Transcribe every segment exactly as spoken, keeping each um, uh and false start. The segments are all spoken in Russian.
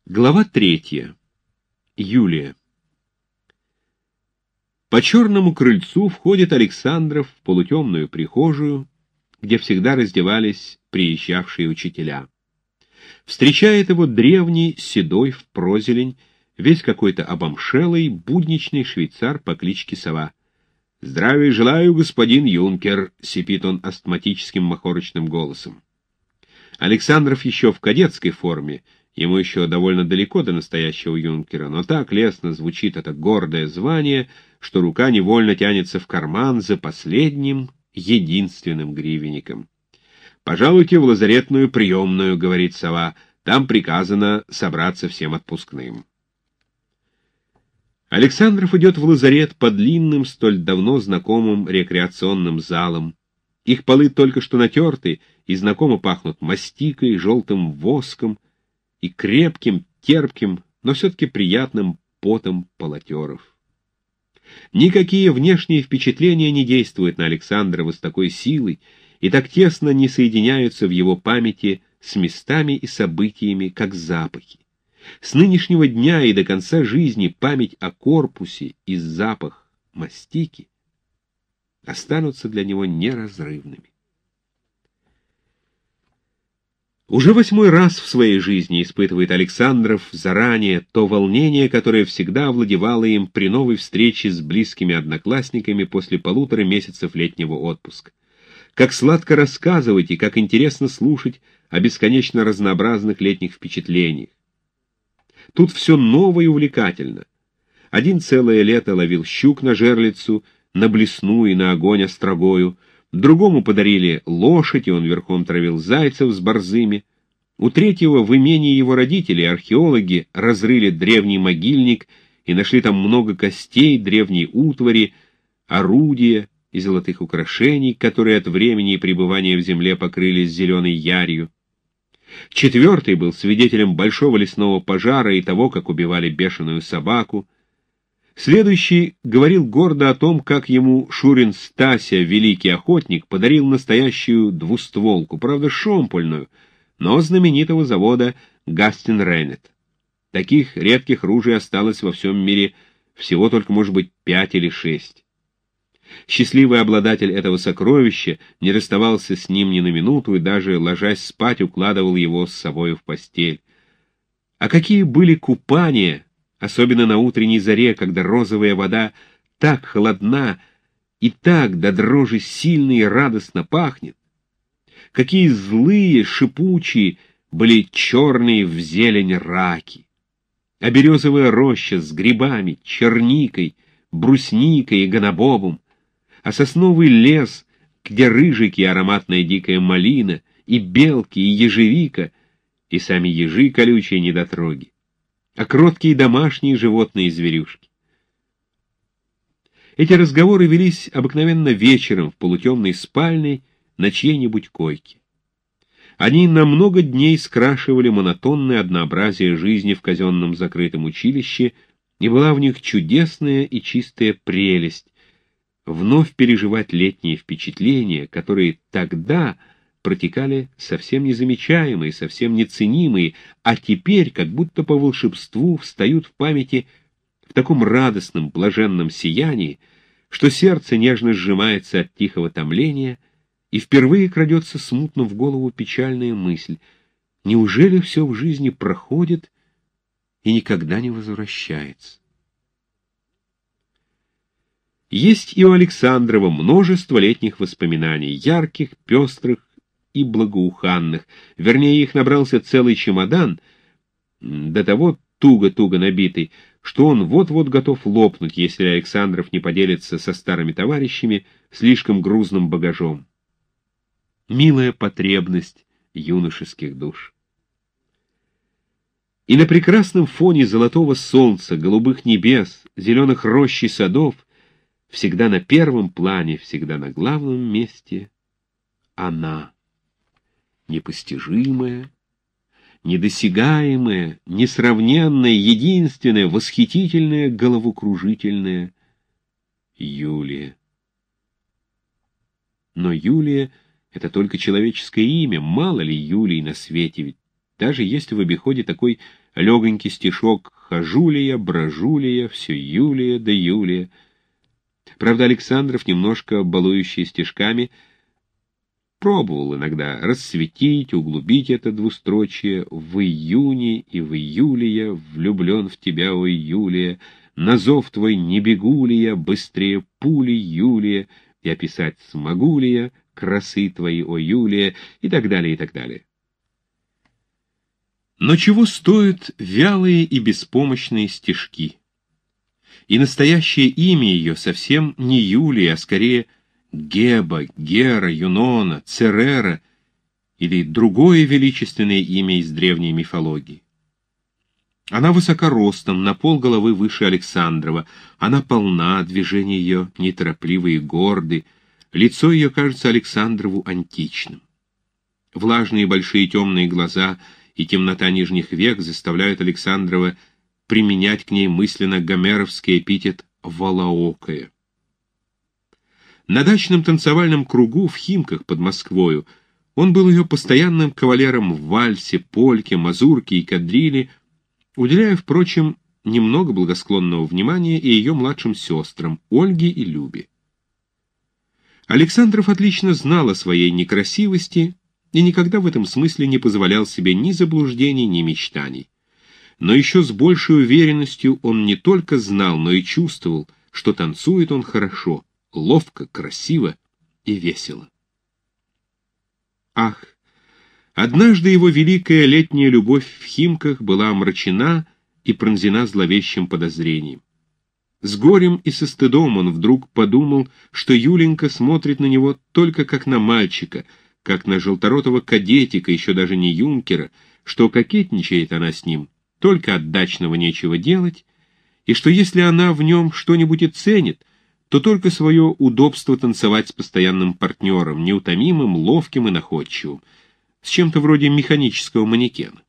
Глава третья. Юлия. По черному крыльцу входит Александров в полутемную прихожую, где всегда раздевались приезжавшие учителя. Встречает его древний, седой, в прозелень, весь какой-то обомшелый, будничный швейцар по кличке Сова. «Здравия желаю, господин юнкер», — сипит он астматическим махорочным голосом. Александров еще в кадетской форме, ему еще довольно далеко до настоящего юнкера, но так лестно звучит это гордое звание, что рука невольно тянется в карман за последним, единственным гривенником. «Пожалуйте в лазаретную приемную», — говорит Сова, — «там приказано собраться всем отпускным». Александров идет в лазарет по длинным, столь давно знакомым рекреационным залам. Их полы только что натерты и знакомо пахнут мастикой, желтым воском и крепким, терпким, но все-таки приятным потом полотеров. Никакие внешние впечатления не действуют на Александрова с такой силой и так тесно не соединяются в его памяти с местами и событиями, как запахи. С нынешнего дня и до конца жизни память о корпусе и запах мастики останутся для него неразрывными. Уже восьмой раз в своей жизни испытывает Александров заранее то волнение, которое всегда овладевало им при новой встрече с близкими одноклассниками после полутора месяцев летнего отпуска. Как сладко рассказывать и как интересно слушать о бесконечно разнообразных летних впечатлениях. Тут все ново и увлекательно. Один целое лето ловил щук на жерлицу, на блесну и на огонь острогою, другому подарили лошадь, и он верхом травил зайцев с борзыми. У третьего в имении его родителей археологи разрыли древний могильник и нашли там много костей, древней утвари, орудия и золотых украшений, которые от времени и пребывания в земле покрылись зеленой ярью. Четвертый был свидетелем большого лесного пожара и того, как убивали бешеную собаку. Следующий говорил гордо о том, как ему Шурин Стася, великий охотник, подарил настоящую двустволку, правда шомпольную, но знаменитого завода Гастин Рейнет. Таких редких ружей осталось во всем мире всего только, может быть, пять или шесть. Счастливый обладатель этого сокровища не расставался с ним ни на минуту и даже, ложась спать, укладывал его с собою в постель. А какие были купания, особенно на утренней заре, когда розовая вода так холодна и так до дрожи сильно и радостно пахнет! Какие злые, шипучие были черные в зелень раки! А березовая роща с грибами, черникой, брусникой и гонобобом, а сосновый лес, где рыжики и ароматная дикая малина, и белки, и ежевика, и сами ежи колючие недотроги, а кроткие домашние животные и зверюшки. Эти разговоры велись обыкновенно вечером в полутемной спальне на чьей-нибудь койке. Они на много дней скрашивали монотонное однообразие жизни в казенном закрытом училище, и была в них чудесная и чистая прелесть вновь переживать летние впечатления, которые тогда протекали совсем незамечаемые, совсем неценимые, а теперь, как будто по волшебству, встают в памяти в таком радостном, блаженном сиянии, что сердце нежно сжимается от тихого томления, и впервые крадется смутно в голову печальная мысль: неужели все в жизни проходит и никогда не возвращается? Есть и у Александрова множество летних воспоминаний, ярких, пестрых и благоуханных. Вернее, их набрался целый чемодан, до того туго-туго набитый, что он вот-вот готов лопнуть, если Александров не поделится со старыми товарищами слишком грузным багажом. Милая потребность юношеских душ. И на прекрасном фоне золотого солнца, голубых небес, зеленых рощ и садов всегда на первом плане, всегда на главном месте она, непостижимая, недосягаемая, несравненная, единственная, восхитительная, головокружительная Юлия. Но Юлия — это только человеческое имя, мало ли Юлий на свете, ведь даже есть в обиходе такой легонький стишок «Хожулия, брожулия, все Юлия да Юлия». Правда, Александров, немножко балующий стишками, пробовал иногда расцветить, углубить это двустрочие. «В июне и в июле я влюблен в тебя, ой, Юлия, на зов твой не бегу ли я, быстрее пули, Юлия, и описать смогу ли я красы твои, ой, Юлия», и так далее, и так далее. Но чего стоят вялые и беспомощные стишки? И настоящее имя ее совсем не Юлия, а скорее Геба, Гера, Юнона, Церера или другое величественное имя из древней мифологии. Она высока ростом, на полголовы выше Александрова, она полна, движения ее неторопливы и горды, лицо ее кажется Александрову античным. Влажные большие темные глаза и темнота нижних век заставляют Александрова применять к ней мысленно гомеровский эпитет «волоокая». На дачном танцевальном кругу в Химках под Москвою он был ее постоянным кавалером в вальсе, польке, мазурке и кадриле, уделяя, впрочем, немного благосклонного внимания и ее младшим сестрам Ольге и Любе. Александров отлично знал о своей некрасивости и никогда в этом смысле не позволял себе ни заблуждений, ни мечтаний. Но еще с большей уверенностью он не только знал, но и чувствовал, что танцует он хорошо, ловко, красиво и весело. Ах, однажды его великая летняя любовь в Химках была омрачена и пронзена зловещим подозрением. С горем и со стыдом он вдруг подумал, что Юленька смотрит на него только как на мальчика, как на желторотого кадетика, еще даже не юнкера, что кокетничает она с ним, только от дачного нечего делать, и что если она в нем что-нибудь и ценит, то только свое удобство танцевать с постоянным партнером, неутомимым, ловким и находчивым, с чем-то вроде механического манекена.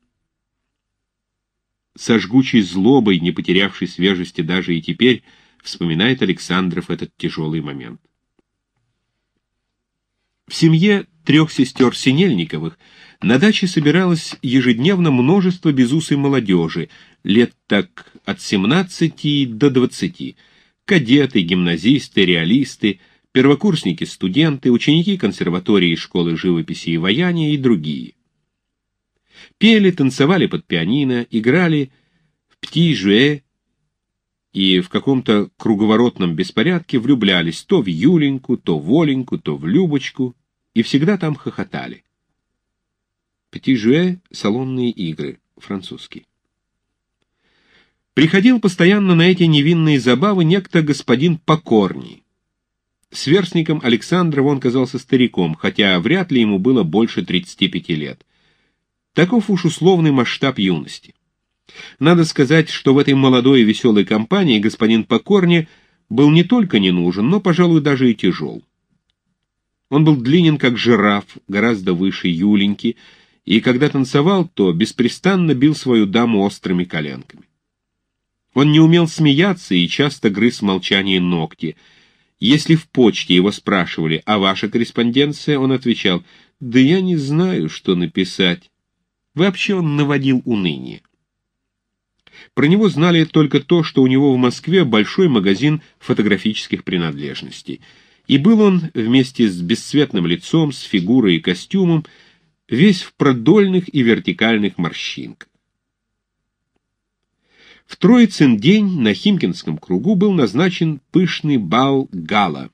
Со жгучей злобой, не потерявшей свежести даже и теперь, вспоминает Александров этот тяжелый момент. В семье трех сестер Синельниковых на даче собиралось ежедневно множество безусой молодежи, лет так от семнадцати до двадцати, кадеты, гимназисты, реалисты, первокурсники, студенты, ученики консерватории и школы живописи и ваяния и другие. Пели, танцевали под пианино, играли в пти-жуэ и в каком-то круговоротном беспорядке влюблялись то в Юленьку, то в Оленьку, то в Любочку, и всегда там хохотали. Пти-жуэ — салонные игры, французский. Приходил постоянно на эти невинные забавы некто господин Покорний. Сверстником Александрова он казался стариком, хотя вряд ли ему было больше тридцати пяти лет. Таков уж условный масштаб юности. Надо сказать, что в этой молодой и веселой компании господин Покорни был не только не нужен, но, пожалуй, даже и тяжел. Он был длинен, как жираф, гораздо выше Юленьки, и когда танцевал, то беспрестанно бил свою даму острыми коленками. Он не умел смеяться и часто грыз в молчании ногти. Если в почте его спрашивали: «А ваша корреспонденция?», он отвечал: «Да я не знаю, что написать». Вообще он наводил уныние. Про него знали только то, что у него в Москве большой магазин фотографических принадлежностей. И был он вместе с бесцветным лицом, с фигурой и костюмом, весь в продольных и вертикальных морщинках. В Троицын день на Химкинском кругу был назначен пышный бал гала.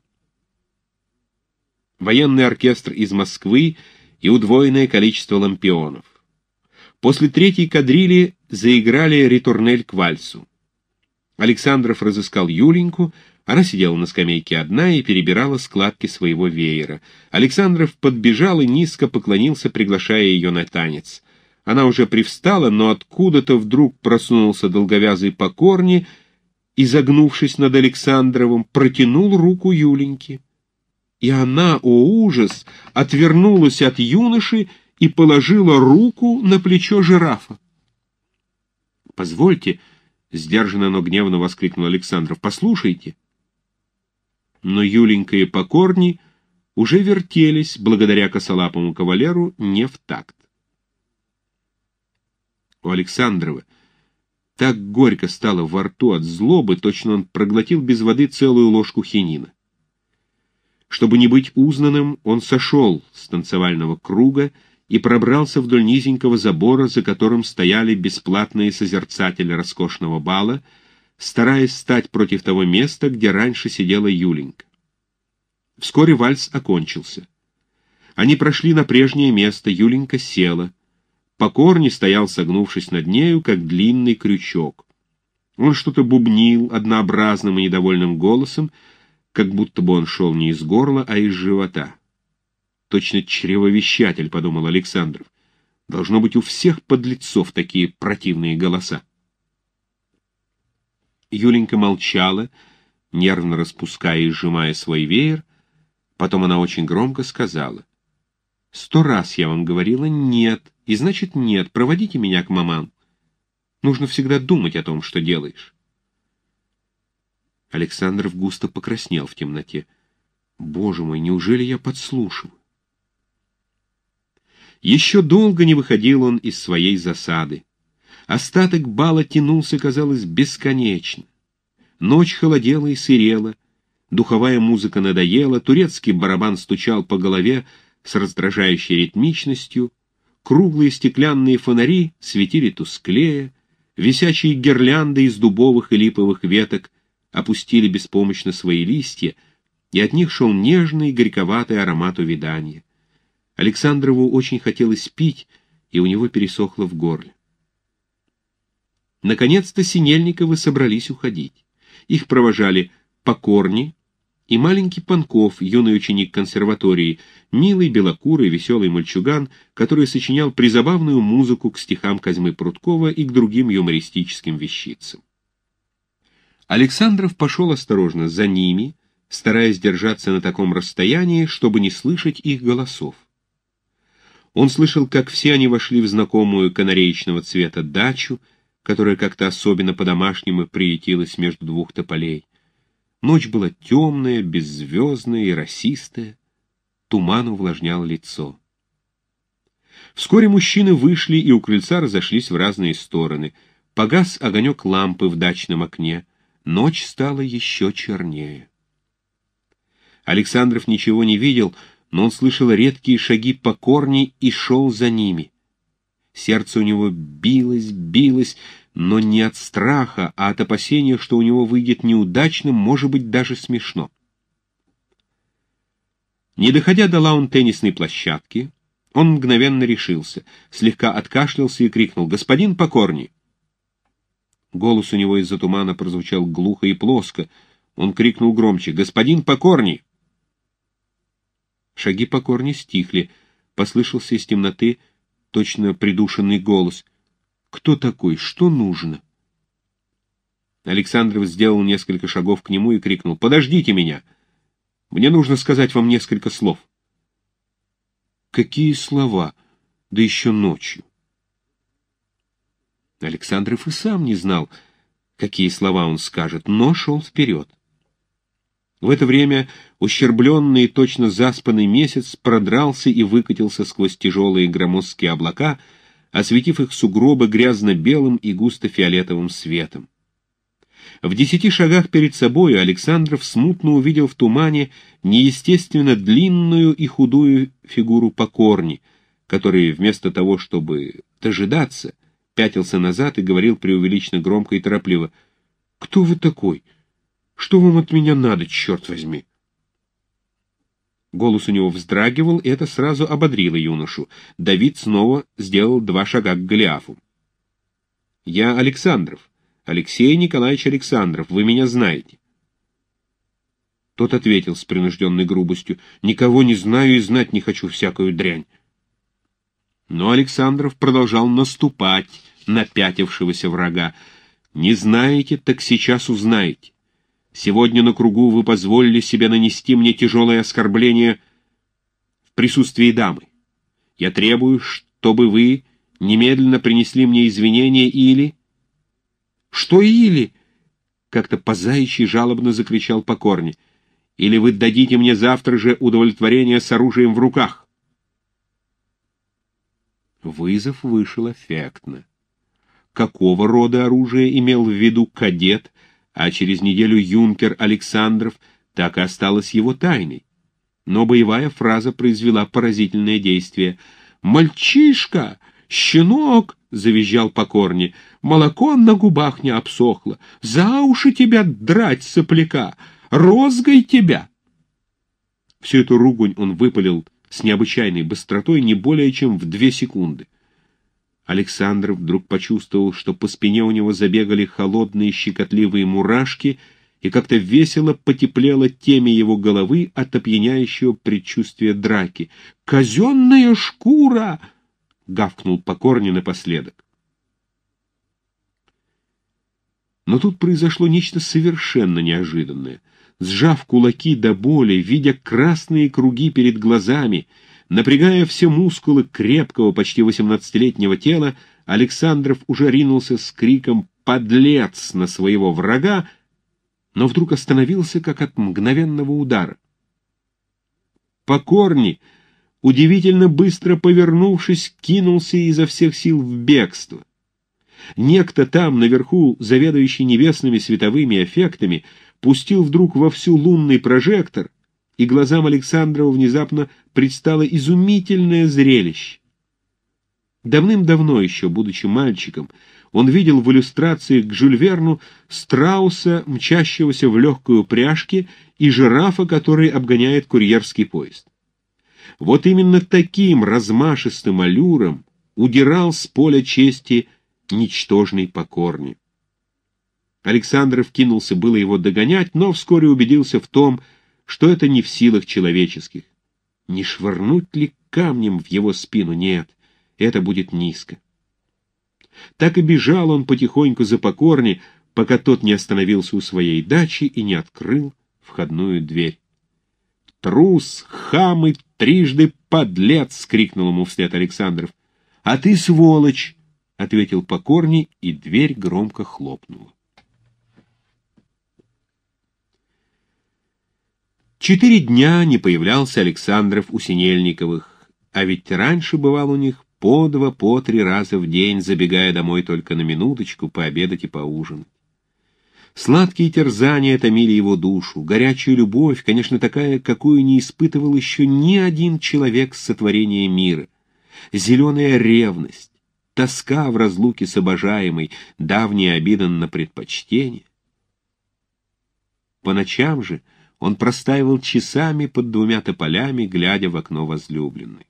Военный оркестр из Москвы и удвоенное количество лампионов. После третьей кадрили заиграли ритурнель к вальсу. Александров разыскал Юленьку, она сидела на скамейке одна и перебирала складки своего веера. Александров подбежал и низко поклонился, приглашая ее на танец. Она уже привстала, но откуда-то вдруг просунулся долговязый Покорни и, загнувшись над Александровым, протянул руку Юленьке. И она, о ужас, отвернулась от юноши и положила руку на плечо жирафа. «Позвольте», — сдержанно, но гневно воскликнул Александров, — «послушайте». Но Юленька и Покорни уже вертелись, благодаря косолапому кавалеру, не в такт. У Александрова Так горько стало во рту от злобы, точно он проглотил без воды целую ложку хинина. Чтобы не быть узнанным, он сошел с танцевального круга и пробрался вдоль низенького забора, за которым стояли бесплатные созерцатели роскошного бала, стараясь стать против того места, где раньше сидела Юленька. Вскоре вальс окончился. Они прошли на прежнее место, Юленька села. Покорни стоял, согнувшись над нею, как длинный крючок. Он что-то бубнил однообразным и недовольным голосом, как будто бы он шел не из горла, а из живота. Точно чревовещатель, — подумал Александров. Должно быть, у всех подлецов такие противные голоса. Юленька молчала, нервно распуская и сжимая свой веер. Потом она очень громко сказала: «Сто раз я вам говорила «нет», и значит «нет», проводите меня к маман. Нужно всегда думать о том, что делаешь». Александров густо покраснел в темноте. «Боже мой, неужели я подслушиваю?» Еще долго не выходил он из своей засады. Остаток бала тянулся, казалось, бесконечно. Ночь холодела и сырела, духовая музыка надоела, турецкий барабан стучал по голове с раздражающей ритмичностью, круглые стеклянные фонари светили тусклее, висячие гирлянды из дубовых и липовых веток опустили беспомощно свои листья, и от них шел нежный горьковатый аромат увядания. Александрову очень хотелось пить, и у него пересохло в горле. Наконец-то Синельниковы собрались уходить. Их провожали Покорни и маленький Панков, юный ученик консерватории, милый, белокурый, веселый мальчуган, который сочинял призабавную музыку к стихам Козьмы Прудкова и к другим юмористическим вещицам. Александров пошел осторожно за ними, стараясь держаться на таком расстоянии, чтобы не слышать их голосов. Он слышал, как все они вошли в знакомую канареечного цвета дачу, которая как-то особенно по-домашнему приютилась между двух тополей. Ночь была темная, беззвездная и росистая, туман увлажнял лицо. Вскоре мужчины вышли и у крыльца разошлись в разные стороны. Погас огонек лампы в дачном окне, ночь стала еще чернее. Александров ничего не видел, но он слышал редкие шаги Покорни и шел за ними. Сердце у него билось, билось, но не от страха, а от опасения, что у него выйдет неудачным, может быть, даже смешно. Не доходя до лаун-теннисной площадки, он мгновенно решился, слегка откашлялся и крикнул: «Господин Покорни!» Голос у него из-за тумана прозвучал глухо и плоско. Он крикнул громче: «Господин Покорни!» Шаги Покорни стихли. Послышался из темноты точно придушенный голос: «Кто такой? Что нужно?» Александров сделал несколько шагов к нему и крикнул: «Подождите меня! Мне нужно сказать вам несколько слов». Какие слова? Да еще ночью. Александров и сам не знал, какие слова он скажет, но шел вперед. В это время ущербленный и точно заспанный месяц продрался и выкатился сквозь тяжелые громоздкие облака, осветив их сугробы грязно-белым и густо-фиолетовым светом. В десяти шагах перед собой Александров смутно увидел в тумане неестественно длинную и худую фигуру Покорни, который вместо того, чтобы дожидаться, пятился назад и говорил преувеличенно громко и торопливо: «Кто вы такой? Что вам от меня надо, черт возьми?» Голос у него вздрагивал, и это сразу ободрило юношу. Давид снова сделал два шага к Голиафу. «Я Александров, Алексей Николаевич Александров, вы меня знаете». Тот ответил с принужденной грубостью: «Никого не знаю и знать не хочу всякую дрянь». Но Александров продолжал наступать на пятившегося врага. «Не знаете, так сейчас узнаете. Сегодня на кругу вы позволили себе нанести мне тяжелое оскорбление в присутствии дамы. Я требую, чтобы вы немедленно принесли мне извинения или...» «Что или?» — как-то по-заячьи жалобно закричал Покорни. «Или вы дадите мне завтра же удовлетворение с оружием в руках». Вызов вышел эффектно. какого рода оружие имел в виду кадет, а через неделю юнкер Александров, так и осталось его тайной. Но боевая фраза произвела поразительное действие. «Мальчишка! Щенок!» — завизжал Покорни. «Молоко на губах не обсохло! За уши тебя драть, сопляка! Розгай тебя!» Всю эту ругань он выпалил с необычайной быстротой не более чем в две секунды. Александров вдруг почувствовал, что по спине у него забегали холодные щекотливые мурашки, и как-то весело потеплело теме его головы от опьяняющего предчувствия драки. «Казенная шкура!» — гавкнул Покорни напоследок. Но тут произошло нечто совершенно неожиданное. Сжав кулаки до боли, видя красные круги перед глазами, напрягая все мускулы крепкого, почти восемнадцатилетнего тела, Александров уже ринулся с криком «Подлец!» на своего врага, но вдруг остановился, как от мгновенного удара. Покорни, удивительно быстро повернувшись, кинулся изо всех сил в бегство. Некто там, наверху, заведующий небесными световыми эффектами, пустил вдруг вовсю лунный прожектор, и глазам Александрова внезапно предстало изумительное зрелище. Давным-давно еще, будучи мальчиком, он видел в иллюстрациях к Жюль Верну страуса, мчащегося в легкой упряжке, и жирафа, который обгоняет курьерский поезд. Вот именно таким размашистым аллюром удирал с поля чести ничтожный Покорни. Александров кинулся было его догонять, но вскоре убедился в том, что это не в силах человеческих. Не швырнуть ли камнем в его спину? Нет, это будет низко. Так и бежал он потихоньку за Покорни, пока тот не остановился у своей дачи и не открыл входную дверь. «Трус, хам и трижды подлец!» — крикнул ему вслед Александров. «А ты сволочь!» — ответил Покорни, и дверь громко хлопнула. Четыре дня не появлялся Александров у Синельниковых, а ведь раньше бывал у них по два, по три раза в день, забегая домой только на минуточку пообедать и поужинать. Сладкие терзания томили его душу, горячая любовь, конечно, такая, какую не испытывал еще ни один человек с сотворения мира, зеленая ревность, тоска в разлуке с обожаемой, давняя обида на предпочтение. По ночам же он простаивал часами под двумя тополями, глядя в окно возлюбленной.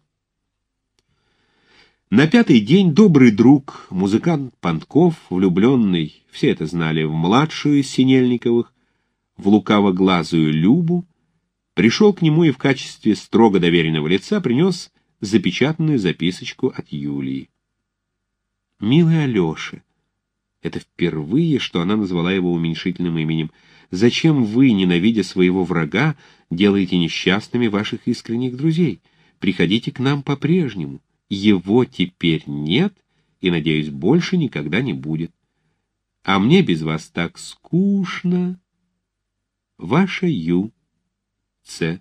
На пятый день добрый друг, музыкант Пантков, влюбленный, все это знали, в младшую из Синельниковых, в лукавоглазую Любу, пришел к нему и в качестве строго доверенного лица принес запечатанную записочку от Юлии. «Милый Алеша», это впервые, что она назвала его уменьшительным именем, «зачем вы, ненавидя своего врага, делаете несчастными ваших искренних друзей? Приходите к нам по-прежнему. Его теперь нет, и, надеюсь, больше никогда не будет. А мне без вас так скучно. Ваша Ю. Ц».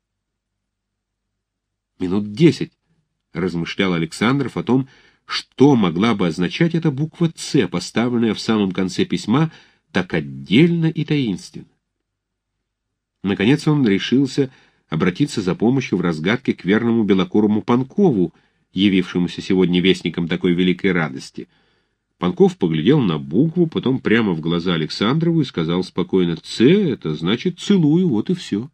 Минут десять размышлял Александров о том, что могла бы означать эта буква «Ц», поставленная в самом конце письма так отдельно и таинственно. Наконец он решился обратиться за помощью в разгадке к верному белокурому Панкову, явившемуся сегодня вестником такой великой радости. Панков поглядел на букву, потом прямо в глаза Александрову и сказал спокойно: «Ц» — это значит «целую», вот и все.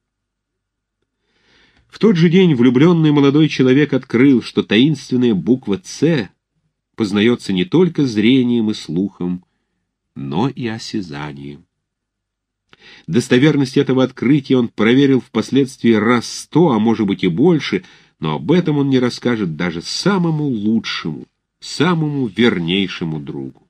В тот же день влюбленный молодой человек открыл, что таинственная буква «Ц» познается не только зрением и слухом, но и осязанием. Достоверность этого открытия он проверил впоследствии раз сто, а может быть и больше, но об этом он не расскажет даже самому лучшему, самому вернейшему другу.